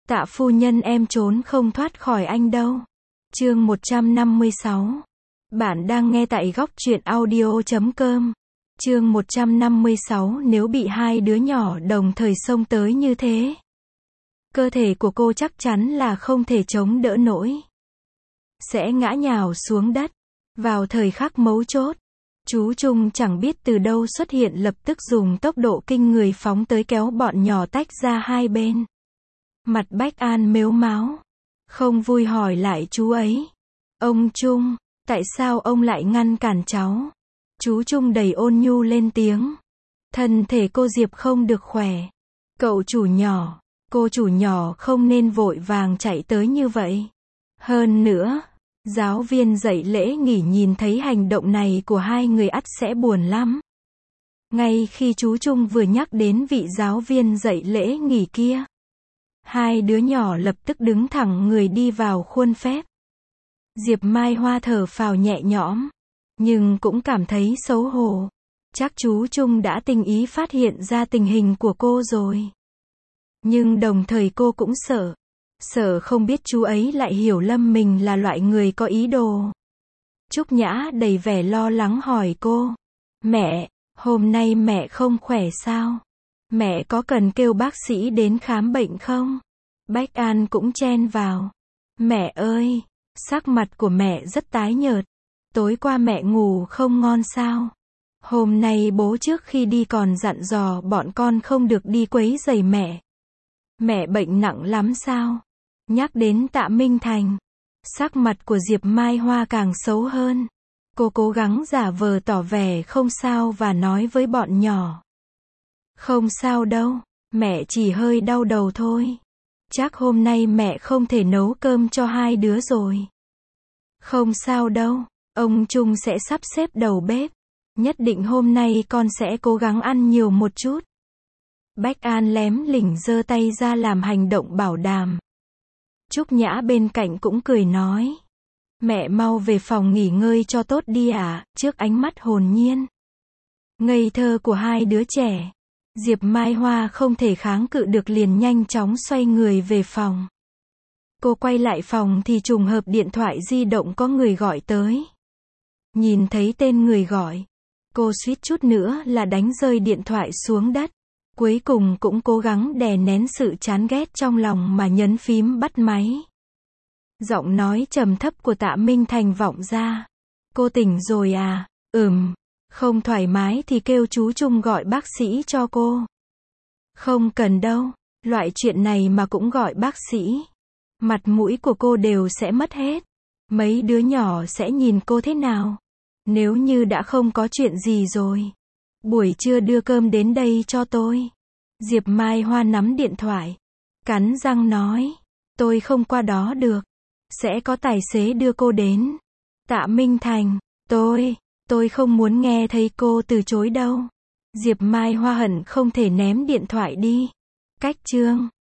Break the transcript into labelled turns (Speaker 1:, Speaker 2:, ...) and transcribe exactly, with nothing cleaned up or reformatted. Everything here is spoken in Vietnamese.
Speaker 1: Tạ phu nhân em trốn không thoát khỏi anh đâu. Chương một trăm năm mươi sáu. Bạn đang nghe tại góc truyện audio chấm com. Chương một trăm năm mươi sáu. Nếu bị hai đứa nhỏ đồng thời xông tới như thế, cơ thể của cô chắc chắn là không thể chống đỡ nổi, sẽ ngã nhào xuống đất. Vào thời khắc mấu chốt, chú Trung chẳng biết từ đâu xuất hiện, lập tức dùng tốc độ kinh người phóng tới kéo bọn nhỏ tách ra hai bên. Mặt Bách An mếu máo, không vui hỏi lại chú ấy. Ông Trung, tại sao ông lại ngăn cản cháu? Chú Trung đầy ôn nhu lên tiếng. Thân thể cô Diệp không được khỏe. Cậu chủ nhỏ, cô chủ nhỏ không nên vội vàng chạy tới như vậy. Hơn nữa, giáo viên dạy lễ nghỉ nhìn thấy hành động này của hai người ắt sẽ buồn lắm. Ngay khi chú Trung vừa nhắc đến vị giáo viên dạy lễ nghỉ kia, hai đứa nhỏ lập tức đứng thẳng người đi vào khuôn phép. Diệp Mai Hoa thở phào nhẹ nhõm, nhưng cũng cảm thấy xấu hổ. Chắc chú Trung đã tinh ý phát hiện ra tình hình của cô rồi. Nhưng đồng thời cô cũng sợ. Sợ không biết chú ấy lại hiểu lầm mình là loại người có ý đồ. Trúc Nhã đầy vẻ lo lắng hỏi cô. Mẹ, hôm nay mẹ không khỏe sao? Mẹ có cần kêu bác sĩ đến khám bệnh không? Bách An cũng chen vào. Mẹ ơi, sắc mặt của mẹ rất tái nhợt. Tối qua mẹ ngủ không ngon sao? Hôm nay bố trước khi đi còn dặn dò bọn con không được đi quấy rầy mẹ. Mẹ bệnh nặng lắm sao? Nhắc đến Tạ Minh Thành, sắc mặt của Diệp Mai Hoa càng xấu hơn. Cô cố gắng giả vờ tỏ vẻ không sao và nói với bọn nhỏ. Không sao đâu, mẹ chỉ hơi đau đầu thôi. Chắc hôm nay mẹ không thể nấu cơm cho hai đứa rồi. Không sao đâu, ông Trung sẽ sắp xếp đầu bếp. Nhất định hôm nay con sẽ cố gắng ăn nhiều một chút. Bách An lém lỉnh giơ tay ra làm hành động bảo đảm. Trúc Nhã bên cạnh cũng cười nói. Mẹ mau về phòng nghỉ ngơi cho tốt đi ạ. À, trước ánh mắt hồn nhiên, ngây thơ của hai đứa trẻ, Diệp Mai Hoa không thể kháng cự được, liền nhanh chóng xoay người về phòng. Cô quay lại phòng thì trùng hợp điện thoại di động có người gọi tới. Nhìn thấy tên người gọi, cô suýt chút nữa là đánh rơi điện thoại xuống đất. Cuối cùng cũng cố gắng đè nén sự chán ghét trong lòng mà nhấn phím bắt máy. Giọng nói trầm thấp của Tạ Minh Thành vọng ra. Cô tỉnh rồi à? Ừm. Không thoải mái thì kêu chú Trung gọi bác sĩ cho cô. Không cần đâu. Loại chuyện này mà cũng gọi bác sĩ. Mặt mũi của cô đều sẽ mất hết. Mấy đứa nhỏ sẽ nhìn cô thế nào? Nếu như đã không có chuyện gì rồi, buổi trưa đưa cơm đến đây cho tôi. Diệp Mai Hoa nắm điện thoại, cắn răng nói. Tôi không qua đó được. Sẽ có tài xế đưa cô đến. Tạ Minh Thành, tôi, tôi không muốn nghe thấy cô từ chối đâu. Diệp Mai Hoa hận không thể ném điện thoại đi. Cách chương